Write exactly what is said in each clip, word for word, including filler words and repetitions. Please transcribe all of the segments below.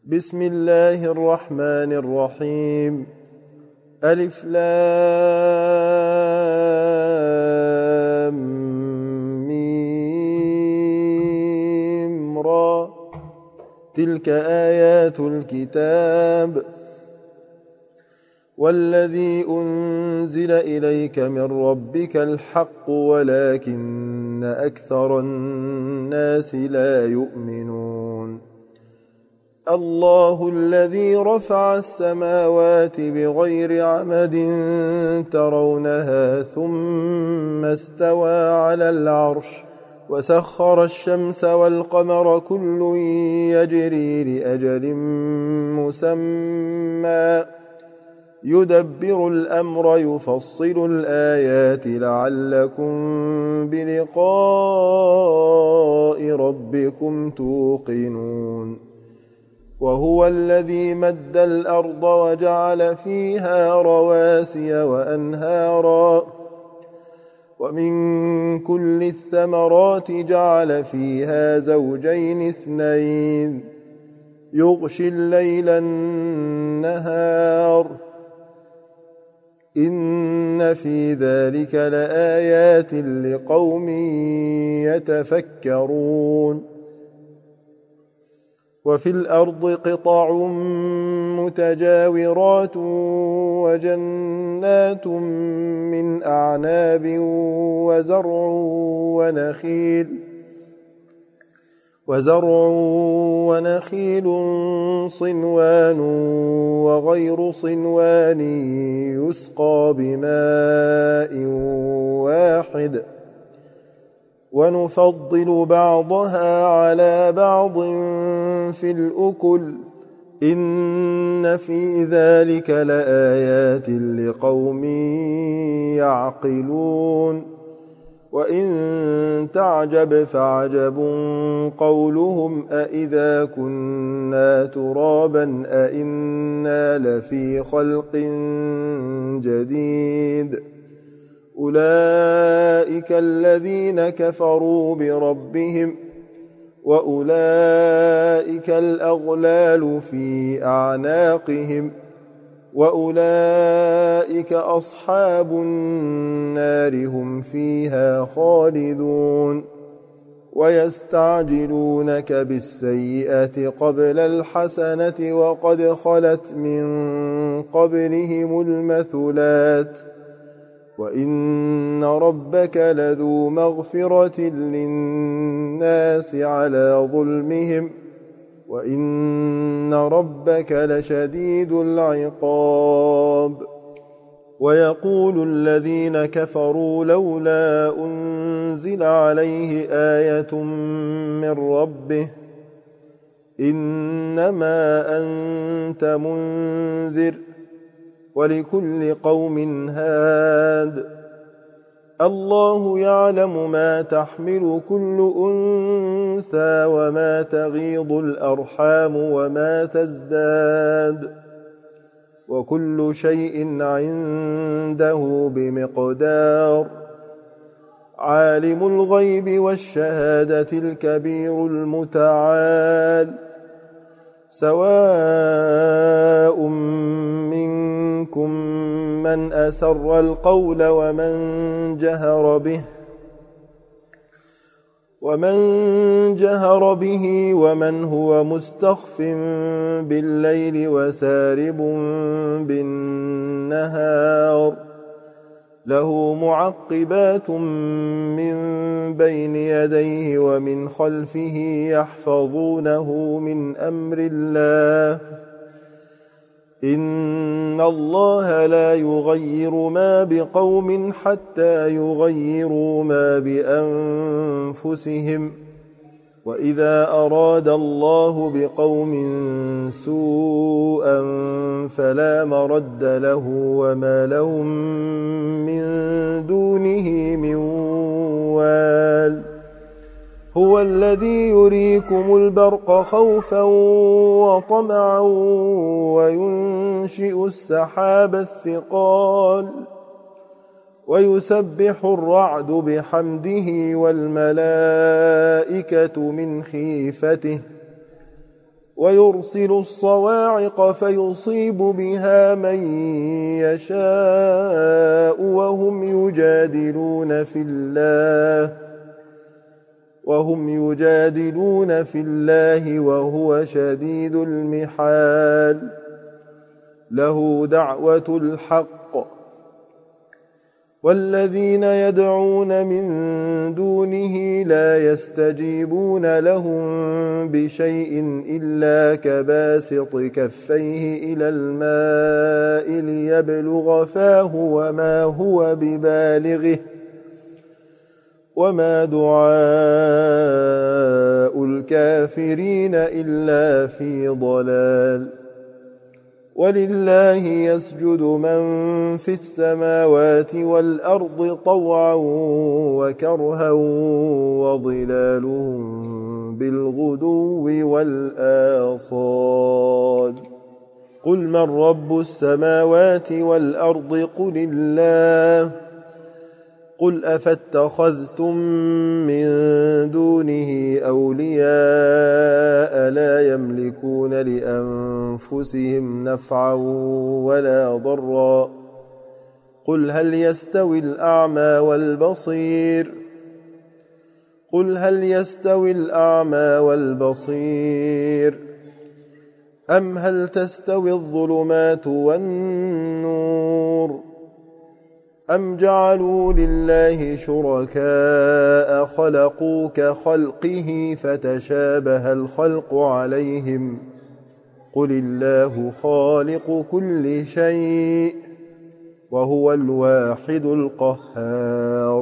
بسم الله الرحمن الرحيم. ألف لام ميم را، تلك آيات الكتاب والذي أنزل إليك من ربك الحق ولكن أكثر الناس لا يؤمنون. الله الذي رفع السماوات بغير عمد ترونها ثم استوى على العرش وسخر الشمس والقمر كل يجري لأجل مسمى يدبر الأمر يفصل الآيات لعلكم بلقاء ربكم توقنون. وهو الذي مد الأرض وجعل فيها رواسي وأنهارا ومن كل الثمرات جعل فيها زوجين اثنين يغشي الليل النهار إن في ذلك لآيات لقوم يتفكرون. وفي الأرض قطع متجاورات وجنات من أعناب وزرع ونخيل وزرع ونخيل صنوان وغير صنوان يسقى بماء واحد ونفضل بعضها على بعض في الأكل إن في ذلك لآيات لقوم يعقلون. وإن تعجب فعجب قولهم أإذا كنا ترابا أإنا لفي خلق جديد أولئك الذين كفروا بربهم وأولئك الأغلال في أعناقهم وأولئك أصحاب النار هم فيها خالدون. ويستعجلونك بالسيئة قبل الحسنة وقد خلت من قبلهم المثلات وإن ربك لذو مغفرة للناس على ظلمهم وإن ربك لشديد العقاب. ويقول الذين كفروا لولا أنزل عليه آية من ربه إنما أنت منذر ولكل قوم هاد الله يعلم ما تحمل كل أنثى وما تغيض الأرحام وما تزداد وكل شيء عنده بمقدار. عالم الغيب والشهادة الكبير المتعال سواء منكم من أسر القول ومن جهر به ومن جهر به ومن هو مستخف بالليل وسارب بالنهار له معقبات من بين يديه ومن خلفه يحفظونه من أمر الله إن الله لا يغير ما بقوم حتى يغيروا ما بأنفسهم وإذا أراد الله بقوم سوءا فلا مرد له وما لهم من دونه من وال. هو الذي يريكم البرق خوفا وطمعا وينشئ السحاب الثقال ويسبح الرعد بحمده والملائكة من خيفته ويرسل الصواعق فيصيب بها من يشاء وهم يجادلون في الله وهم يجادلون في الله وهو شديد المحال له دعوة الحق والذين يدعون من دونه لا يستجيبون لهم بشيء إلا كباسط كفيه إلى الماء ليبلغ فاه وما هو ببالغه وما دعاء الكافرين إلا في ضلال ولله يسجد من في السماوات والأرض طوعا وكرها وظلالهم بالغدو والآصال قل من رب السماوات والأرض قل الله قل أفاتخذتم من دونه أولياء لا يملكون لأنفسهم نفعا ولا ضرا قل هل يستوي الأعمى والبصير قل هل يستوي الأعمى والبصير أم هل تستوي الظلمات والنور أم جعلوا لله شركاء خلقوا كخلقه فتشابه الخلق عليهم قل الله خالق كل شيء وهو الواحد القهار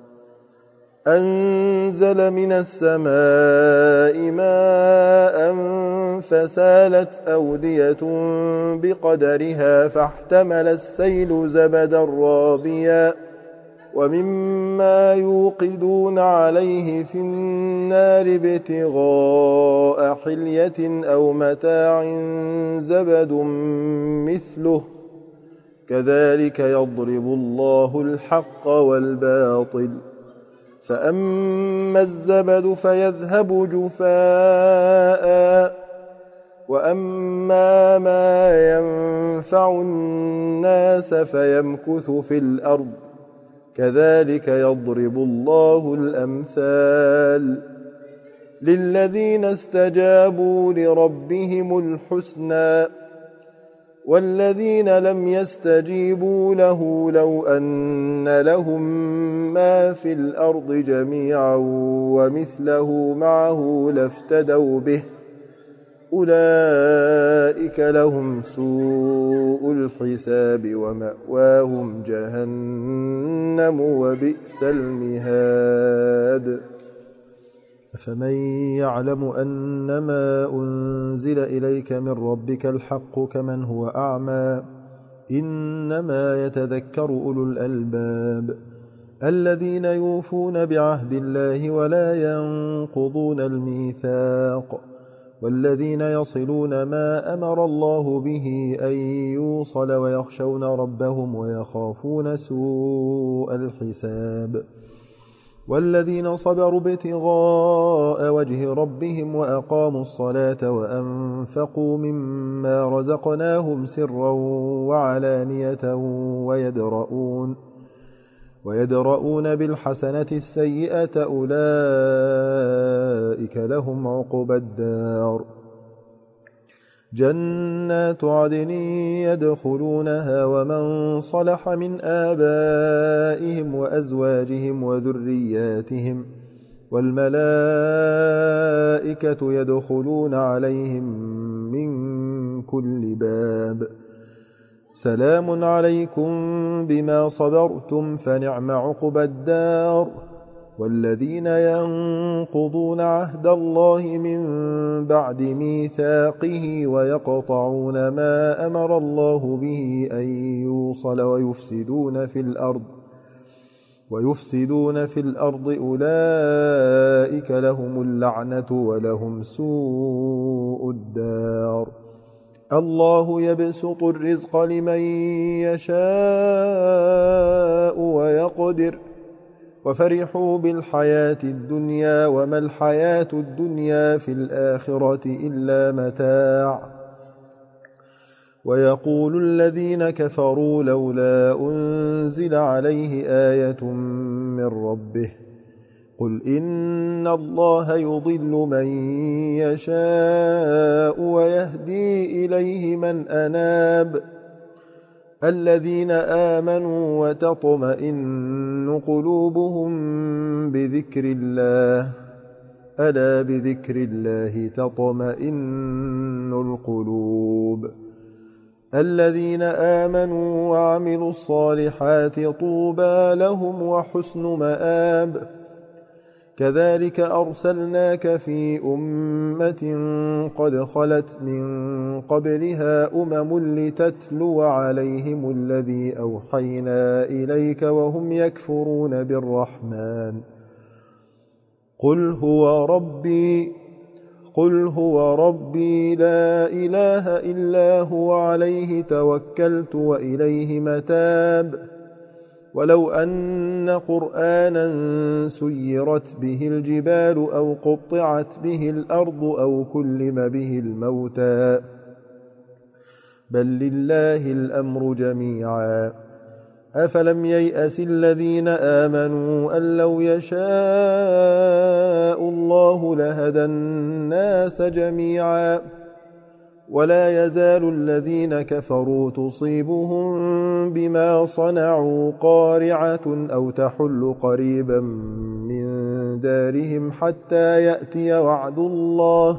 أنزل من السماء ماء فسالت أودية بقدرها فاحتمل السيل زبدا رابيا ومما يوقدون عليه في النار ابتغاء حلية أو متاع زبد مثله كذلك يضرب الله الحق والباطل فأما الزبد فيذهب جفاء وأما ما ينفع الناس فيمكث في الأرض كذلك يضرب الله الأمثال للذين استجابوا لربهم الحسنى والذين لم يستجيبوا له لو أن لهم ما في الأرض جميعا ومثله معه لافتدوا به أولئك لهم سوء الحساب ومأواهم جهنم وبئس المهاد أفمن يعلم أنما أنزل إليك من ربك الحق كمن هو أعمى إنما يتذكر أولو الألباب الذين يوفون بعهد الله ولا ينقضون الميثاق والذين يصلون ما أمر الله به أن يوصل ويخشون ربهم ويخافون سوء الحساب والذين صبروا ابتغاء وجه ربهم وأقاموا الصلاة وأنفقوا مما رزقناهم سرا وعلانية ويدرؤون ويدرؤون بالحسنة السيئة أولئك لهم عقبى الدار جنات عدن يدخلونها ومن صلح من آبائهم وأزواجهم وذرياتهم والملائكة يدخلون عليهم من كل باب سلام عليكم بما صبرتم فنعم عقبى الدار والذين ينقضون عهد الله من بعد ميثاقه ويقطعون ما أمر الله به أن يوصل ويفسدون في الأرض ويفسدون في الأرض أولئك لهم اللعنة ولهم سوء الدار الله يبسط الرزق لمن يشاء ويقدر وفرحوا بالحياة الدنيا وما الحياة الدنيا في الآخرة إلا متاع ويقول الذين كفروا لولا أنزل عليه آية من ربه قل إن الله يضل من يشاء ويهدي إليه من أناب الذين آمنوا وتطمئن قلوبهم بذكر الله ألا بذكر الله تطمئن القلوب الذين آمنوا وعملوا الصالحات طوبى لهم وحسن مآب كذلك أرسلناك في أمة قد خلت من قبلها أمم لتتلو عليهم الذي أوحينا إليك وهم يكفرون بالرحمن قل هو ربي قل هو ربي لا إله إلا هو عليه توكلت وإليه متاب ولو أن قرآنا سيرت به الجبال أو قطعت به الأرض أو كلم به الموتى بل لله الأمر جميعا أفلم ييأس الذين آمنوا أن لو يشاء الله لهدى الناس جميعا ولا يزال الذين كفروا تصيبهم بما صنعوا قارعة أو تحل قريبا من دارهم حتى يأتي وعد الله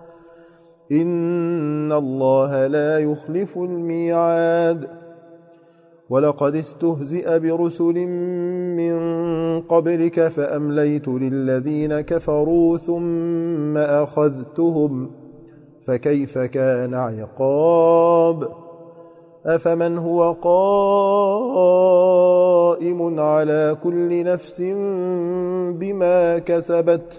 إن الله لا يخلف الميعاد ولقد استهزئ برسل من قبلك فأمليت للذين كفروا ثم أخذتهم فكيف كان عقاب أفمن هو قائم على كل نفس بما كسبت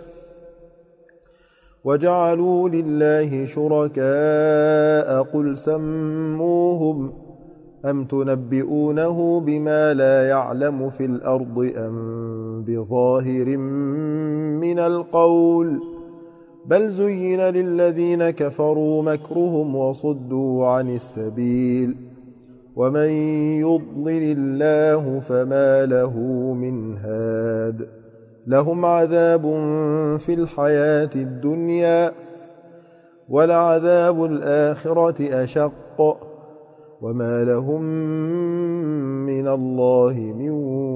وجعلوا لله شركاء قل سموهم أم تنبئونه بما لا يعلم في الأرض أم بظاهر من القول بل زين للذين كفروا مكرهم وصدوا عن السبيل ومن يضلل الله فما له من هاد لهم عذاب في الحياة الدنيا ولعذاب الآخرة أشق وما لهم من الله من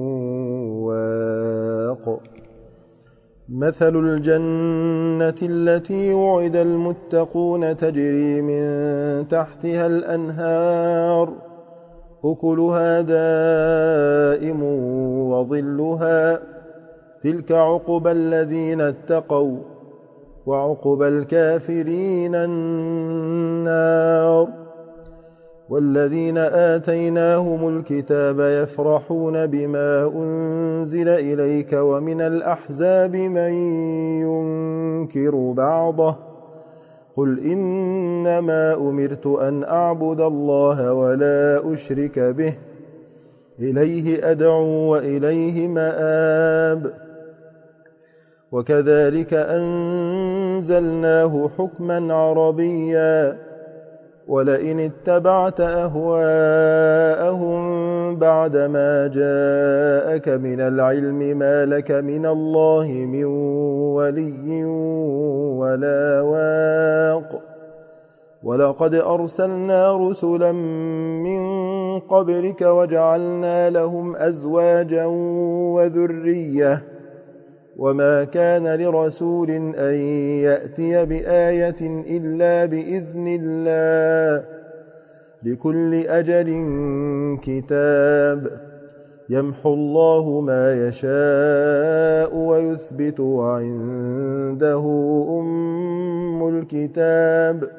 واق مثل الجنة التي وعد المتقون تجري من تحتها الأنهار أكلها دائم وظلها تلك عقبى الذين اتقوا وعقبى الكافرين النار والذين آتيناهم الكتاب يفرحون بما أنزل إليك ومن الأحزاب من ينكر بعضه قل إنما أمرت أن أعبد الله ولا أشرك به إليه أدعو وإليه مآب وكذلك أنزلناه حكما عربيا ولئن اتبعت أهواءهم بعدما جاءك من العلم ما لك من الله من ولي ولا واق ولقد أرسلنا رسلا من قبلك وجعلنا لهم أزواجا وذرية وما كان لرسول أن يأتي بآية إلا بإذن الله لكل أجل كتاب يمحو الله ما يشاء ويثبت وعنده أم الكتاب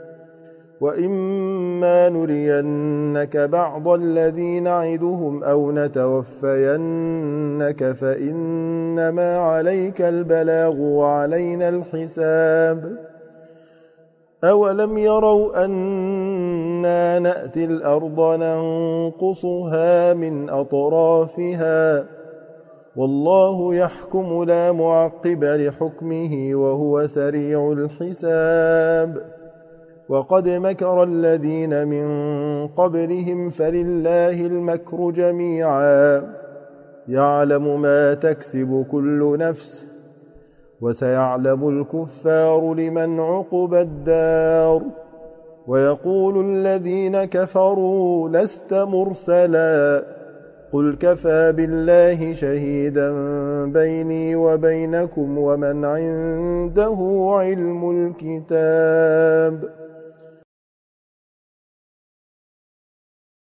وإما نرينك بعض الذي نعدهم أو نتوفينك فإنما عليك البلاغ وعلينا الحساب أولم يروا أنا نأتي الأرض ننقصها من أطرافها والله يحكم لا معقب لحكمه وهو سريع الحساب وقد مكر الذين من قبلهم فلله المكر جميعا يعلم ما تكسب كل نفس وسيعلم الكفار لمن عقبى الدار ويقول الذين كفروا لست مرسلا قل كفى بالله شهيدا بيني وبينكم ومن عنده علم الكتاب